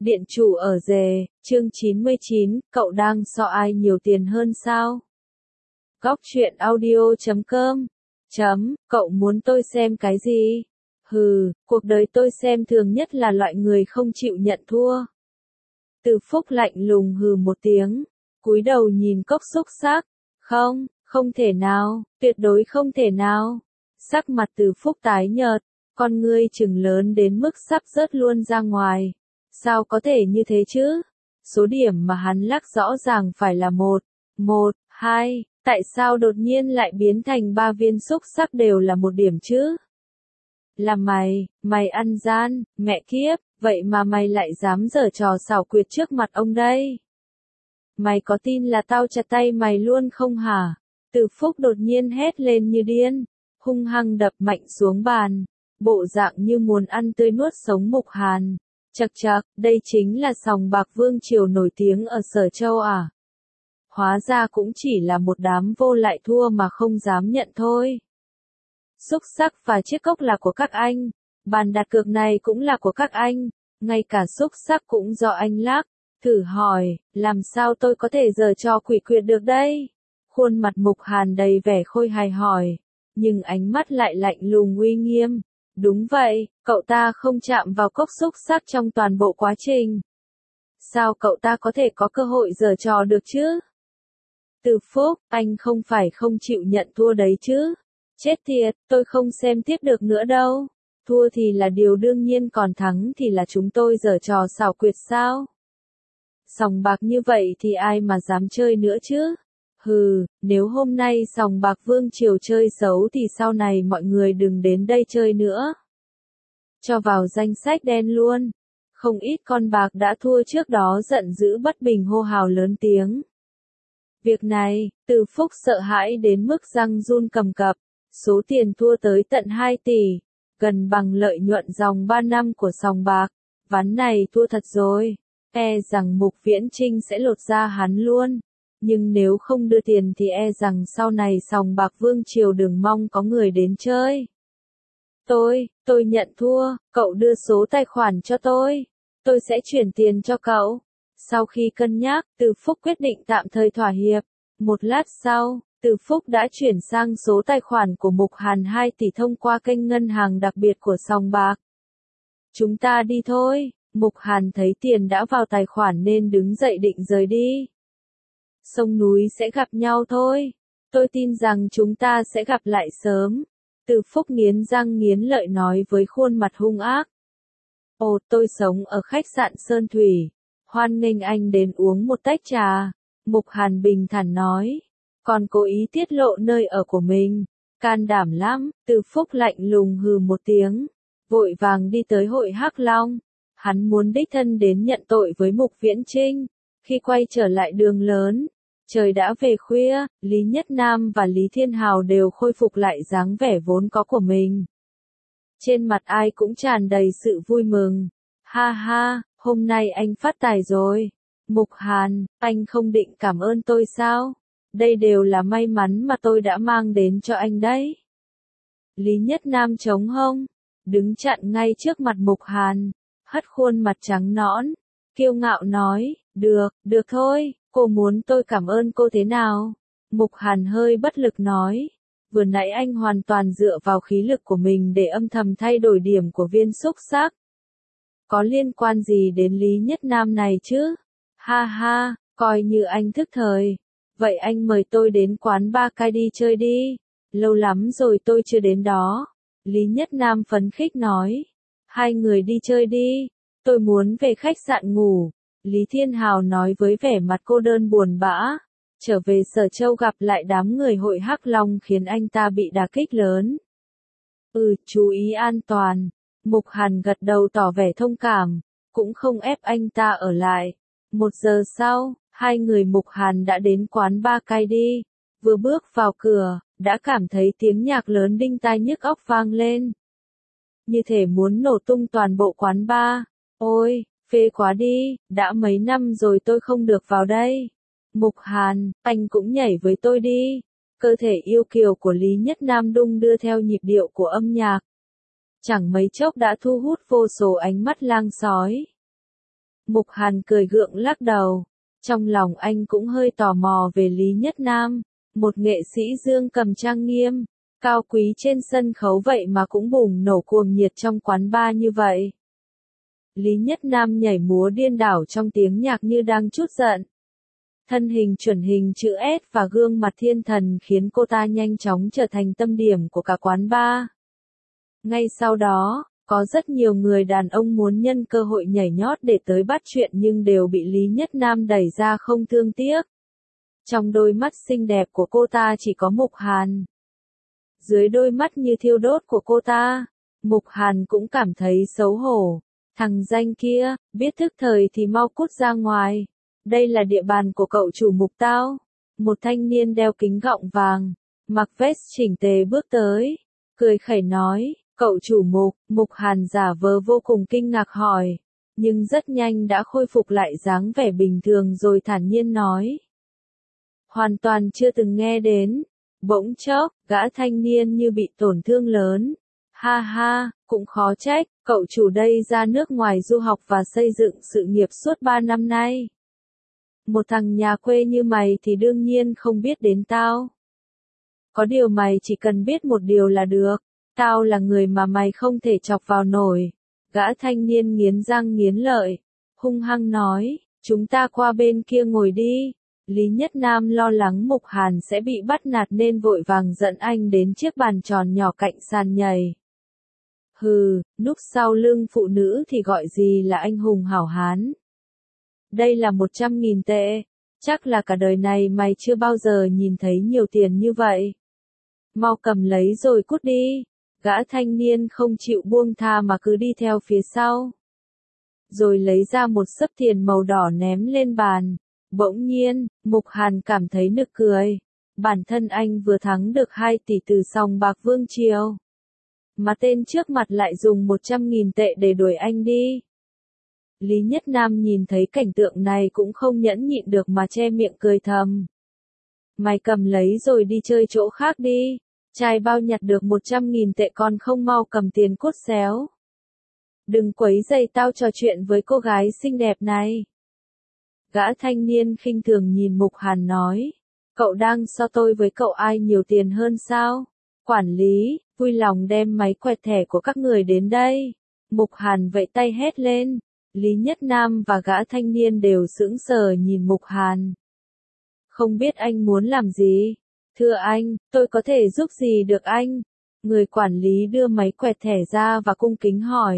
Điện chủ ở rề, chương 99, cậu đang so ai nhiều tiền hơn sao? Góc truyện audio.com Cậu muốn tôi xem cái gì? Hừ, cuộc đời tôi xem thường nhất là loại người không chịu nhận thua. Từ Phúc lạnh lùng hừ một tiếng, cúi đầu nhìn cốc xúc xắc. Không thể nào, tuyệt đối không thể nào. Sắc mặt Từ Phúc tái nhợt, con ngươi trừng lớn đến mức sắp rớt luôn ra ngoài. Sao có thể như thế chứ? Số điểm mà hắn lắc rõ ràng phải là 2, tại sao đột nhiên lại biến thành 3 viên xúc xắc đều là 1 điểm chứ? Là mày ăn gian, mẹ kiếp, vậy mà mày lại dám giở trò xảo quyệt trước mặt ông đây? Mày có tin là tao chặt tay mày luôn không hả? Từ Phúc đột nhiên hét lên như điên, hung hăng đập mạnh xuống bàn, bộ dạng như muốn ăn tươi nuốt sống Mục Hàn. Chậc, đây chính là sòng bạc vương triều nổi tiếng ở Sở Châu à? Hóa ra cũng chỉ là một đám vô lại thua mà không dám nhận thôi. Xúc xắc và chiếc cốc là của các anh, bàn đặt cược này cũng là của các anh, ngay cả xúc xắc cũng do anh lắc. Thử hỏi, làm sao tôi có thể giở trò quỷ quyệt được đây? Khuôn mặt Mục Hàn đầy vẻ khôi hài hỏi, nhưng ánh mắt lại lạnh lùng uy nghiêm. Đúng vậy, cậu ta không chạm vào cốc xúc xắc trong toàn bộ quá trình. Sao cậu ta có thể có cơ hội giở trò được chứ? Từ Phúc, anh không phải không chịu nhận thua đấy chứ? Chết tiệt, tôi không xem tiếp được nữa đâu. Thua thì là điều đương nhiên, còn thắng thì là chúng tôi giở trò xảo quyệt sao? Sòng bạc như vậy thì ai mà dám chơi nữa chứ? Hừ, nếu hôm nay sòng bạc vương triều chơi xấu thì sau này mọi người đừng đến đây chơi nữa. Cho vào danh sách đen luôn. Không ít con bạc đã thua trước đó giận dữ bất bình hô hào lớn tiếng. Việc này, Từ Phúc sợ hãi đến mức răng run cầm cập. Số tiền thua tới tận 2 tỷ, gần bằng lợi nhuận dòng 3 năm của sòng bạc. Ván này thua thật rồi, e rằng Mục Viễn Trinh sẽ lột da hắn luôn. Nhưng nếu không đưa tiền thì e rằng sau này sòng bạc vương triều đừng mong có người đến chơi. Tôi nhận thua, cậu đưa số tài khoản cho tôi sẽ chuyển tiền cho cậu. Sau khi cân nhắc, Từ Phúc quyết định tạm thời thỏa hiệp. Một lát sau, Từ Phúc đã chuyển sang số tài khoản của Mục Hàn 2 tỷ thông qua kênh ngân hàng đặc biệt của sòng bạc. Chúng ta đi thôi. Mục Hàn thấy tiền đã vào tài khoản nên đứng dậy định rời đi. Sông núi sẽ gặp nhau thôi. Tôi tin rằng chúng ta sẽ gặp lại sớm. Từ Phúc nghiến răng nghiến lợi nói với khuôn mặt hung ác. Ồ, tôi sống ở khách sạn Sơn Thủy. Hoan nghênh anh đến uống một tách trà. Mục Hàn bình thản nói. Còn cố ý tiết lộ nơi ở của mình. Can đảm lắm. Từ Phúc lạnh lùng hừ một tiếng. Vội vàng đi tới hội Hắc Long. Hắn muốn đích thân đến nhận tội với Mục Viễn Trinh. Khi quay trở lại đường lớn, trời đã về khuya, Lý Nhất Nam và Lý Thiên Hào đều khôi phục lại dáng vẻ vốn có của mình. Trên mặt ai cũng tràn đầy sự vui mừng. Ha ha, hôm nay anh phát tài rồi. Mục Hàn, anh không định cảm ơn tôi sao? Đây đều là may mắn mà tôi đã mang đến cho anh đấy. Lý Nhất Nam chống hông, đứng chặn ngay trước mặt Mục Hàn, hất khuôn mặt trắng nõn, kiêu ngạo nói, được thôi, cô muốn tôi cảm ơn cô thế nào? Mục Hàn hơi bất lực nói, vừa nãy anh hoàn toàn dựa vào khí lực của mình để âm thầm thay đổi điểm của viên xúc xắc. Có liên quan gì đến Lý Nhất Nam này chứ? Ha ha, coi như anh thức thời. Vậy anh mời tôi đến quán Ba Cai đi chơi đi. Lâu lắm rồi tôi chưa đến đó. Lý Nhất Nam phấn khích nói. Hai người đi chơi đi. Tôi muốn về khách sạn ngủ. Lý Thiên Hào nói với vẻ mặt cô đơn buồn bã. Trở về Sở Châu gặp lại đám người hội Hắc Long khiến anh ta bị đả kích lớn. Chú ý an toàn. Mục Hàn gật đầu tỏ vẻ thông cảm. Cũng không ép anh ta ở lại. 1 giờ sau, hai người Mục Hàn đã đến quán Ba Cai đi. Vừa bước vào cửa, đã cảm thấy tiếng nhạc lớn đinh tai nhức óc vang lên. Như thể muốn nổ tung toàn bộ quán bar. Ôi, phê quá đi, đã mấy năm rồi tôi không được vào đây. Mục Hàn, anh cũng nhảy với tôi đi. Cơ thể yêu kiều của Lý Nhất Nam đung đưa theo nhịp điệu của âm nhạc. Chẳng mấy chốc đã thu hút vô số ánh mắt lang sói. Mục Hàn cười gượng lắc đầu. Trong lòng anh cũng hơi tò mò về Lý Nhất Nam, một nghệ sĩ dương cầm trang nghiêm, cao quý trên sân khấu vậy mà cũng bùng nổ cuồng nhiệt trong quán bar như vậy. Lý Nhất Nam nhảy múa điên đảo trong tiếng nhạc như đang trút giận. Thân hình chuẩn hình chữ S và gương mặt thiên thần khiến cô ta nhanh chóng trở thành tâm điểm của cả quán bar. Ngay sau đó, có rất nhiều người đàn ông muốn nhân cơ hội nhảy nhót để tới bắt chuyện nhưng đều bị Lý Nhất Nam đẩy ra không thương tiếc. Trong đôi mắt xinh đẹp của cô ta chỉ có Mục Hàn. Dưới đôi mắt như thiêu đốt của cô ta, Mục Hàn cũng cảm thấy xấu hổ. Thằng danh kia, biết thức thời thì mau cút ra ngoài. Đây là địa bàn của cậu chủ Mục tao. Một thanh niên đeo kính gọng vàng, mặc vest chỉnh tề bước tới, cười khẩy nói, cậu chủ Mục. Mục Hàn giả vờ vô cùng kinh ngạc hỏi, nhưng rất nhanh đã khôi phục lại dáng vẻ bình thường rồi thản nhiên nói. Hoàn toàn chưa từng nghe đến. Bỗng chốc, gã thanh niên như bị tổn thương lớn. Ha ha, cũng khó trách, cậu chủ đây ra nước ngoài du học và xây dựng sự nghiệp suốt 3 năm nay. Một thằng nhà quê như mày thì đương nhiên không biết đến tao. Có điều mày chỉ cần biết một điều là được, tao là người mà mày không thể chọc vào nổi. Gã thanh niên nghiến răng nghiến lợi, hung hăng nói, chúng ta qua bên kia ngồi đi. Lý Nhất Nam lo lắng Mục Hàn sẽ bị bắt nạt nên vội vàng dẫn anh đến chiếc bàn tròn nhỏ cạnh sàn nhảy. Hừ, núp sau lưng phụ nữ thì gọi gì là anh hùng hảo hán. Đây là 100.000 tệ, chắc là cả đời này mày chưa bao giờ nhìn thấy nhiều tiền như vậy. Mau cầm lấy rồi cút đi. Gã thanh niên không chịu buông tha mà cứ đi theo phía sau. Rồi lấy ra một xấp tiền màu đỏ ném lên bàn. Bỗng nhiên, Mục Hàn cảm thấy nực cười. Bản thân anh vừa thắng được 2 tỷ từ sòng bạc Vương Triều. Mà tên trước mặt lại dùng 100.000 tệ để đuổi anh đi. Lý Nhất Nam nhìn thấy cảnh tượng này cũng không nhẫn nhịn được mà che miệng cười thầm. Mày cầm lấy rồi đi chơi chỗ khác đi. Trai bao nhặt được 100.000 tệ còn không mau cầm tiền cút xéo. Đừng quấy rầy tao trò chuyện với cô gái xinh đẹp này. Gã thanh niên khinh thường nhìn Mục Hàn nói. Cậu đang so tôi với cậu ai nhiều tiền hơn sao? Quản lý, vui lòng đem máy quẹt thẻ của các người đến đây. Mục Hàn vẫy tay hét lên. Lý Nhất Nam và gã thanh niên đều sững sờ nhìn Mục Hàn. Không biết anh muốn làm gì? Thưa anh, tôi có thể giúp gì được anh? Người quản lý đưa máy quẹt thẻ ra và cung kính hỏi.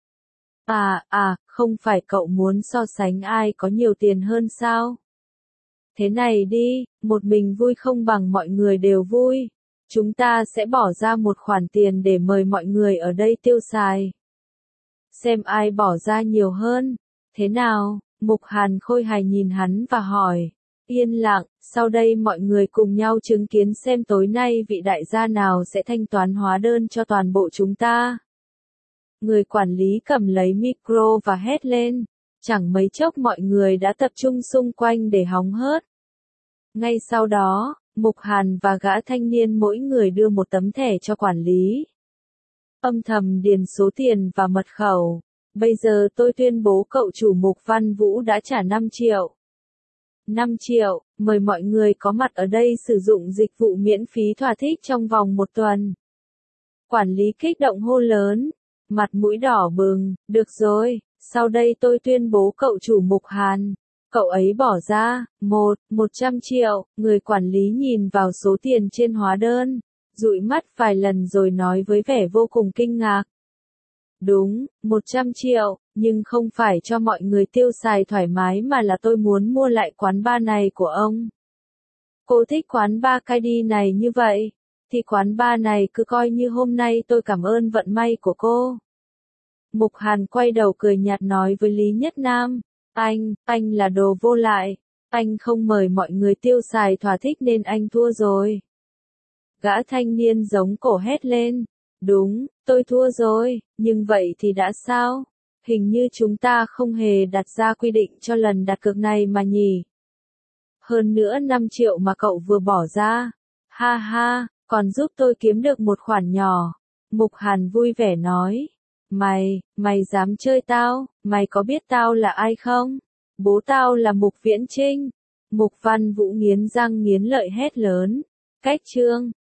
Không phải cậu muốn so sánh ai có nhiều tiền hơn sao? Thế này đi, một mình vui không bằng mọi người đều vui. Chúng ta sẽ bỏ ra một khoản tiền để mời mọi người ở đây tiêu xài. Xem ai bỏ ra nhiều hơn. Thế nào? Mục Hàn khôi hài nhìn hắn và hỏi. Yên lặng, sau đây mọi người cùng nhau chứng kiến xem tối nay vị đại gia nào sẽ thanh toán hóa đơn cho toàn bộ chúng ta. Người quản lý cầm lấy micro và hét lên. Chẳng mấy chốc mọi người đã tập trung xung quanh để hóng hớt. Ngay sau đó, Mục Hàn và gã thanh niên mỗi người đưa một tấm thẻ cho quản lý. Âm thầm điền số tiền và mật khẩu. Bây giờ tôi tuyên bố cậu chủ Mục Văn Vũ đã trả 5 triệu. 5 triệu, mời mọi người có mặt ở đây sử dụng dịch vụ miễn phí thỏa thích trong vòng 1 tuần. Quản lý kích động hô lớn, mặt mũi đỏ bừng, được rồi, sau đây tôi tuyên bố cậu chủ Mục Hàn. Cậu ấy bỏ ra, 100 triệu, người quản lý nhìn vào số tiền trên hóa đơn, dụi mắt vài lần rồi nói với vẻ vô cùng kinh ngạc. Đúng, 100 triệu, nhưng không phải cho mọi người tiêu xài thoải mái mà là tôi muốn mua lại quán bar này của ông. Cô thích quán bar Kaidi này như vậy, thì quán bar này cứ coi như hôm nay tôi cảm ơn vận may của cô. Mục Hàn quay đầu cười nhạt nói với Lý Nhất Nam, anh là đồ vô lại, anh không mời mọi người tiêu xài thỏa thích nên anh thua rồi. Gã thanh niên giống cổ hét lên. Đúng, tôi thua rồi, nhưng vậy thì đã sao? Hình như chúng ta không hề đặt ra quy định cho lần đặt cược này mà nhỉ? Hơn nữa 5 triệu mà cậu vừa bỏ ra. Ha ha, còn giúp tôi kiếm được một khoản nhỏ. Mục Hàn vui vẻ nói. Mày dám chơi tao, mày có biết tao là ai không? Bố tao là Mục Viễn Trinh. Mục Văn Vũ nghiến răng nghiến lợi hét lớn. Cách chương